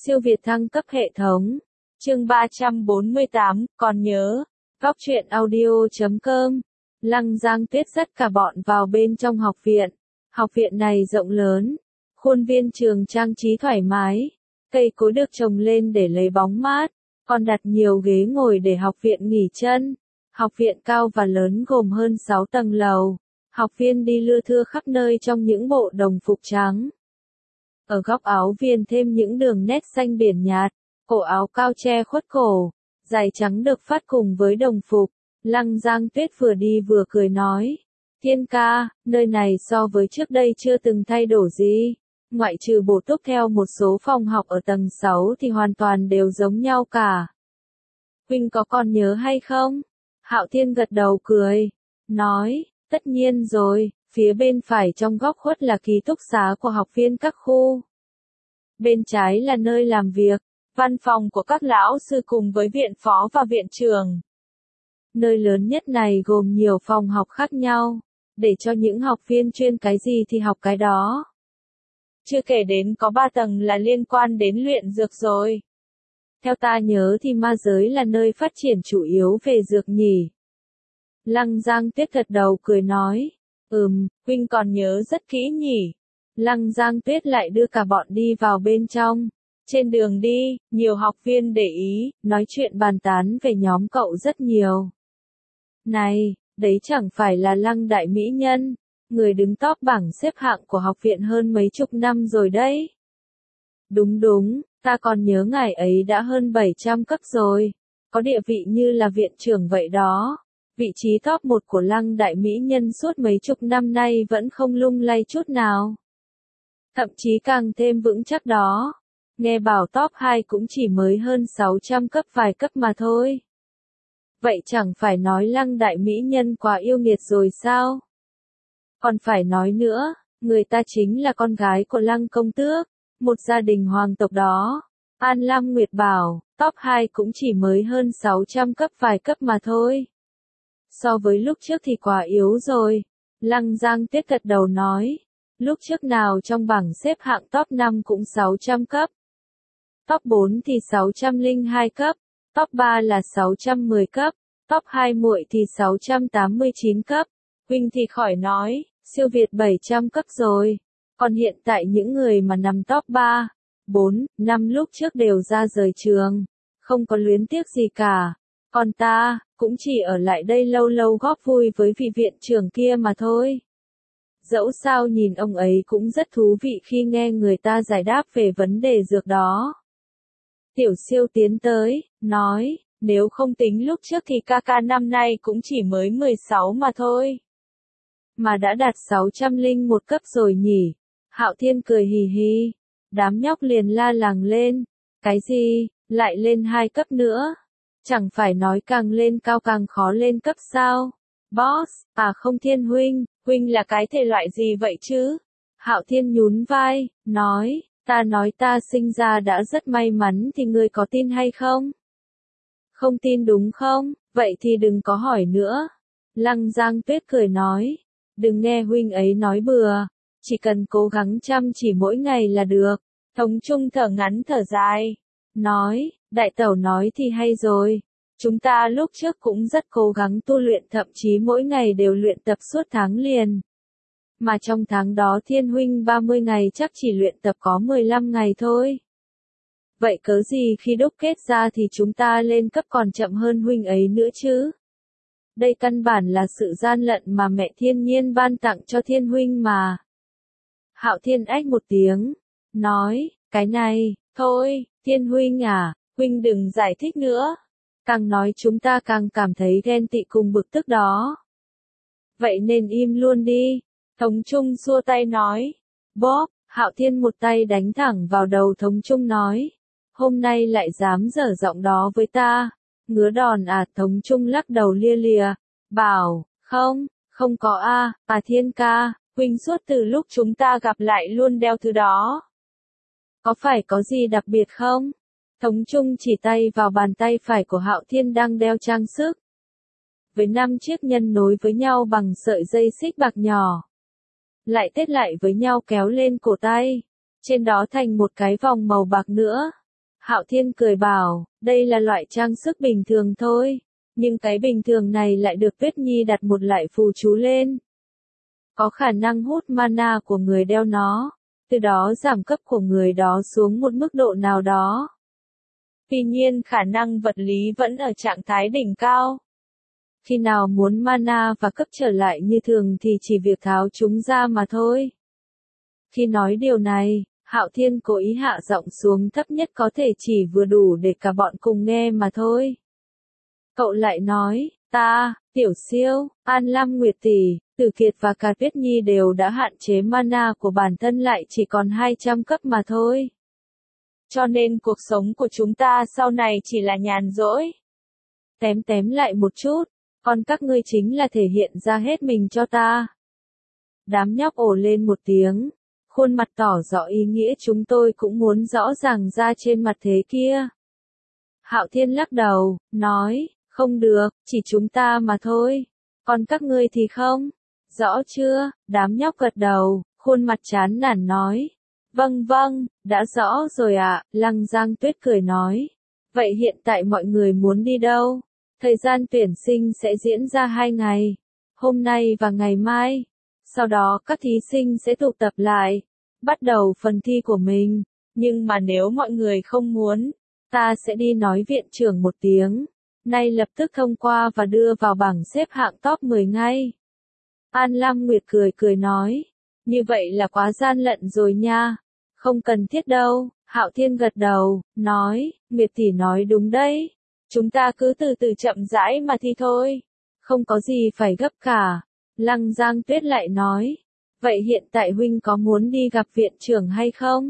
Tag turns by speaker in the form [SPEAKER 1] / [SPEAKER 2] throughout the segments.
[SPEAKER 1] Siêu Việt thăng cấp hệ thống. Chương 348, còn nhớ. Góc truyện audio.com. Lăng Giang Tuyết dắt cả bọn vào bên trong học viện. Học viện này rộng lớn. Khuôn viên trường trang trí thoải mái. Cây cối được trồng lên để lấy bóng mát. Còn đặt nhiều ghế ngồi để học viện nghỉ chân. Học viện cao và lớn gồm hơn 6 tầng lầu. Học viên đi lưa thưa khắp nơi trong những bộ đồng phục trắng. Ở góc áo viên thêm những đường nét xanh biển nhạt, cổ áo cao che khuất cổ, giày trắng được phát cùng với đồng phục. Lăng Giang Tuyết vừa đi vừa cười nói, Thiên ca, nơi này so với trước đây chưa từng thay đổi gì, ngoại trừ bổ túc theo một số phòng học ở tầng 6 thì hoàn toàn đều giống nhau cả. Huynh có còn nhớ hay không? Hạo Thiên gật đầu cười, nói, tất nhiên rồi. Phía bên phải trong góc khuất là ký túc xá của học viên các khu. Bên trái là nơi làm việc, văn phòng của các lão sư cùng với viện phó và viện trưởng. Nơi lớn nhất này gồm nhiều phòng học khác nhau, để cho những học viên chuyên cái gì thì học cái đó. Chưa kể đến có 3 tầng là liên quan đến luyện dược rồi. Theo ta nhớ thì ma giới là nơi phát triển chủ yếu về dược nhỉ. Lăng Giang Tuyết gật đầu cười nói. Huynh còn nhớ rất kỹ nhỉ. Lăng Giang Tuyết lại đưa cả bọn đi vào bên trong. Trên đường đi, nhiều học viên để ý, nói chuyện bàn tán về nhóm cậu rất nhiều. Này, đấy chẳng phải là Lăng đại mỹ nhân, người đứng top bảng xếp hạng của học viện hơn mấy chục năm rồi đấy. Đúng, ta còn nhớ ngài ấy đã hơn 700 cấp rồi, có địa vị như là viện trưởng vậy đó. Vị trí top 1 của Lăng đại mỹ nhân suốt mấy chục năm nay vẫn không lung lay chút nào. Thậm chí càng thêm vững chắc đó. Nghe bảo top 2 cũng chỉ mới hơn 600 cấp vài cấp mà thôi. Vậy chẳng phải nói Lăng đại mỹ nhân quá yêu nghiệt rồi sao? Còn phải nói nữa, người ta chính là con gái của Lăng công tước, một gia đình hoàng tộc đó. An Lam Nguyệt bảo, top 2 cũng chỉ mới hơn 600 cấp vài cấp mà thôi. So với lúc trước thì quá yếu rồi. Lăng Giang Tuyết gật đầu nói. Lúc trước nào trong bảng xếp hạng top 5 cũng 600 cấp. Top 4 thì 602 cấp. Top 3 là 610 cấp. Top 2 muội thì 689 cấp. Huynh thì khỏi nói, siêu việt 700 cấp rồi. Còn hiện tại những người mà nằm top 3, 4, 5 lúc trước đều ra rời trường. Không có luyến tiếc gì cả. Còn ta, cũng chỉ ở lại đây lâu lâu góp vui với vị viện trưởng kia mà thôi. Dẫu sao nhìn ông ấy cũng rất thú vị khi nghe người ta giải đáp về vấn đề dược đó. Tiểu Siêu tiến tới, nói, nếu không tính lúc trước thì ca ca năm nay cũng chỉ mới 16 mà thôi. Mà đã đạt 601 cấp rồi nhỉ. Hạo Thiên cười hì hì. Đám nhóc liền la làng lên. Cái gì, lại lên 2 cấp nữa? Chẳng phải nói càng lên cao càng khó lên cấp sao? Boss, không Thiên huynh, huynh là cái thể loại gì vậy chứ? Hạo Thiên nhún vai, nói, ta sinh ra đã rất may mắn thì ngươi có tin hay không? Không tin đúng không? Vậy thì đừng có hỏi nữa. Lăng Giang Tuyết cười nói, đừng nghe huynh ấy nói bừa, chỉ cần cố gắng chăm chỉ mỗi ngày là được. Thống Trung thở ngắn thở dài, nói, đại tẩu nói thì hay rồi. Chúng ta lúc trước cũng rất cố gắng tu luyện, thậm chí mỗi ngày đều luyện tập suốt tháng liền. Mà trong tháng đó Thiên huynh 30 ngày chắc chỉ luyện tập có 15 ngày thôi. Vậy cớ gì khi đúc kết ra thì chúng ta lên cấp còn chậm hơn huynh ấy nữa chứ? Đây căn bản là sự gian lận mà mẹ thiên nhiên ban tặng cho Thiên huynh mà. Hạo Thiên ách một tiếng, nói, cái này, thôi, Thiên huynh huynh đừng giải thích nữa. Càng nói chúng ta càng cảm thấy ghen tị cùng bực tức đó. Vậy nên im luôn đi. Thống Trung xua tay nói. Bóp, Hạo Thiên một tay đánh thẳng vào đầu Thống Trung nói. Hôm nay lại dám dở giọng đó với ta. Ngứa đòn Thống Trung lắc đầu lia lìa. Bảo, không có Thiên ca, huynh suốt từ lúc chúng ta gặp lại luôn đeo thứ đó. Có phải có gì đặc biệt không? Thống Trung chỉ tay vào bàn tay phải của Hạo Thiên đang đeo trang sức. Với 5 chiếc nhân nối với nhau bằng sợi dây xích bạc nhỏ. Lại tết lại với nhau kéo lên cổ tay. Trên đó thành một cái vòng màu bạc nữa. Hạo Thiên cười bảo, đây là loại trang sức bình thường thôi, nhưng cái bình thường này lại được Tuyết Nhi đặt một loại phù chú lên. Có khả năng hút mana của người đeo nó, từ đó giảm cấp của người đó xuống một mức độ nào đó. Tuy nhiên khả năng vật lý vẫn ở trạng thái đỉnh cao. Khi nào muốn mana và cấp trở lại như thường thì chỉ việc tháo chúng ra mà thôi. Khi nói điều này, Hạo Thiên cố ý hạ giọng xuống thấp nhất có thể chỉ vừa đủ để cả bọn cùng nghe mà thôi. Cậu lại nói, ta, Tiểu Siêu, An Lam Nguyệt Tỷ, Tử Kiệt và cả Tuyết Nhi đều đã hạn chế mana của bản thân lại chỉ còn 200 cấp mà thôi. Cho nên cuộc sống của chúng ta sau này chỉ là nhàn rỗi. Tém lại một chút, còn các ngươi chính là thể hiện ra hết mình cho ta. Đám nhóc ồ lên một tiếng, khuôn mặt tỏ rõ ý nghĩa chúng tôi cũng muốn rõ ràng ra trên mặt thế kia. Hạo Thiên lắc đầu, nói, không được, chỉ chúng ta mà thôi, còn các ngươi thì không. Rõ chưa? Đám nhóc gật đầu, khuôn mặt chán nản nói. Vâng, đã rõ rồi ạ, Lăng Giang Tuyết cười nói. Vậy hiện tại mọi người muốn đi đâu? Thời gian tuyển sinh sẽ diễn ra 2 ngày, hôm nay và ngày mai. Sau đó các thí sinh sẽ tụ tập lại, bắt đầu phần thi của mình. Nhưng mà nếu mọi người không muốn, ta sẽ đi nói viện trưởng một tiếng. Nay lập tức thông qua và đưa vào bảng xếp hạng top 10 ngay. An Lam Nguyệt cười nói. Như vậy là quá gian lận rồi nha. Không cần thiết đâu. Hạo Thiên gật đầu, nói, Nguyệt tỷ nói đúng đấy. Chúng ta cứ từ từ chậm rãi mà thi thôi. Không có gì phải gấp cả. Lăng Giang Tuyết lại nói. Vậy hiện tại huynh có muốn đi gặp viện trưởng hay không?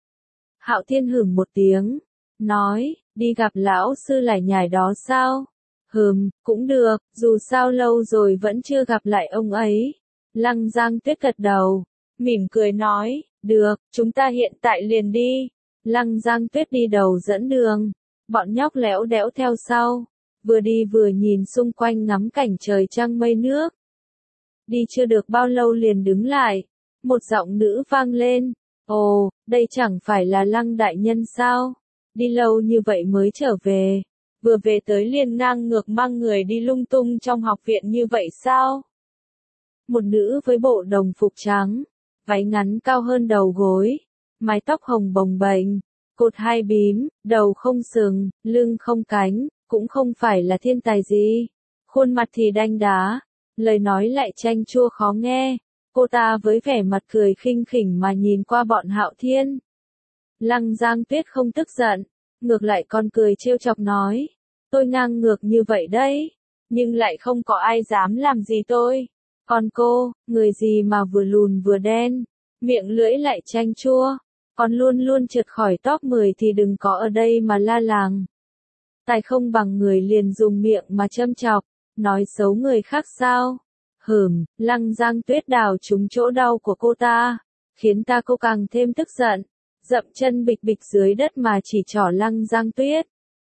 [SPEAKER 1] Hạo Thiên hửng một tiếng. Nói, đi gặp lão sư lải nhải đó sao? Cũng được, dù sao lâu rồi vẫn chưa gặp lại ông ấy. Lăng Giang Tuyết gật đầu, mỉm cười nói, được, chúng ta hiện tại liền đi. Lăng Giang Tuyết đi đầu dẫn đường, bọn nhóc léo đẽo theo sau, vừa đi vừa nhìn xung quanh ngắm cảnh trời trăng mây nước. Đi chưa được bao lâu liền đứng lại, một giọng nữ vang lên, ồ, đây chẳng phải là Lăng đại nhân sao? Đi lâu như vậy mới trở về, vừa về tới liền ngang ngược mang người đi lung tung trong học viện như vậy sao? Một nữ với bộ đồng phục trắng, váy ngắn cao hơn đầu gối, mái tóc hồng bồng bềnh, cột hai bím, đầu không sừng, lưng không cánh, cũng không phải là thiên tài gì. Khuôn mặt thì đanh đá, lời nói lại chanh chua khó nghe. Cô ta với vẻ mặt cười khinh khỉnh mà nhìn qua bọn Hạo Thiên. Lăng Giang Tuyết không tức giận, ngược lại còn cười trêu chọc nói, tôi ngang ngược như vậy đấy, nhưng lại không có ai dám làm gì tôi. Còn cô, người gì mà vừa lùn vừa đen, miệng lưỡi lại chanh chua, còn luôn luôn trượt khỏi top 10 thì đừng có ở đây mà la làng. Tài không bằng người liền dùng miệng mà châm chọc, nói xấu người khác sao? Lăng Giang Tuyết đào trúng chỗ đau của cô ta, khiến cô càng thêm tức giận, dậm chân bịch bịch dưới đất mà chỉ trỏ Lăng Giang Tuyết.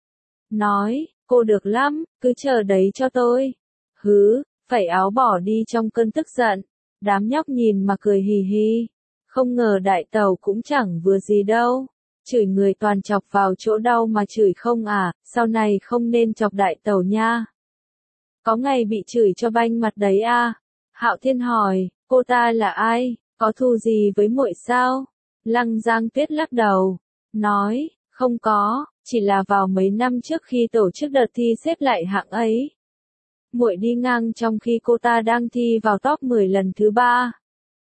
[SPEAKER 1] Nói, cô được lắm, cứ chờ đấy cho tôi. Phẩy áo bỏ đi trong cơn tức giận, đám nhóc nhìn mà cười hì hì. Không ngờ đại tẩu cũng chẳng vừa gì đâu, chửi người toàn chọc vào chỗ đau mà chửi không à, sau này không nên chọc đại tẩu nha. Có ngày bị chửi cho banh mặt đấy à? Hạo Thiên hỏi, cô ta là ai, có thù gì với muội sao? Lăng Giang Tuyết lắc đầu, nói, không có, chỉ là vào mấy năm trước khi tổ chức đợt thi xếp lại hạng ấy. Muội đi ngang trong khi cô ta đang thi vào top 10 lần thứ 3.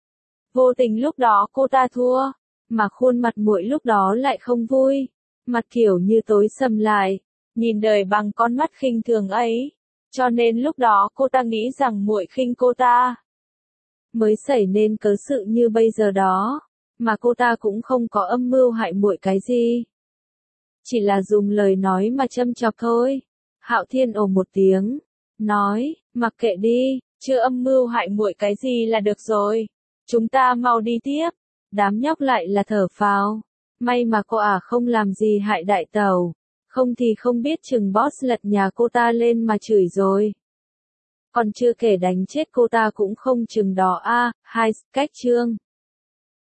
[SPEAKER 1] Vô tình lúc đó cô ta thua, mà khuôn mặt muội lúc đó lại không vui, mặt kiểu như tối sầm lại, nhìn đời bằng con mắt khinh thường ấy. Cho nên lúc đó cô ta nghĩ rằng muội khinh cô ta, mới xảy nên cớ sự như bây giờ đó, mà cô ta cũng không có âm mưu hại muội cái gì. Chỉ là dùng lời nói mà châm chọc thôi. Hạo Thiên ồ một tiếng, nói, mặc kệ đi, chưa âm mưu hại muội cái gì là được rồi. Chúng ta mau đi tiếp. Đám nhóc lại là thở phào. May mà cô không làm gì hại đại tẩu. Không thì không biết chừng boss lật nhà cô ta lên mà chửi rồi. Còn chưa kể đánh chết cô ta cũng không chừng đó. Hai, cách chương.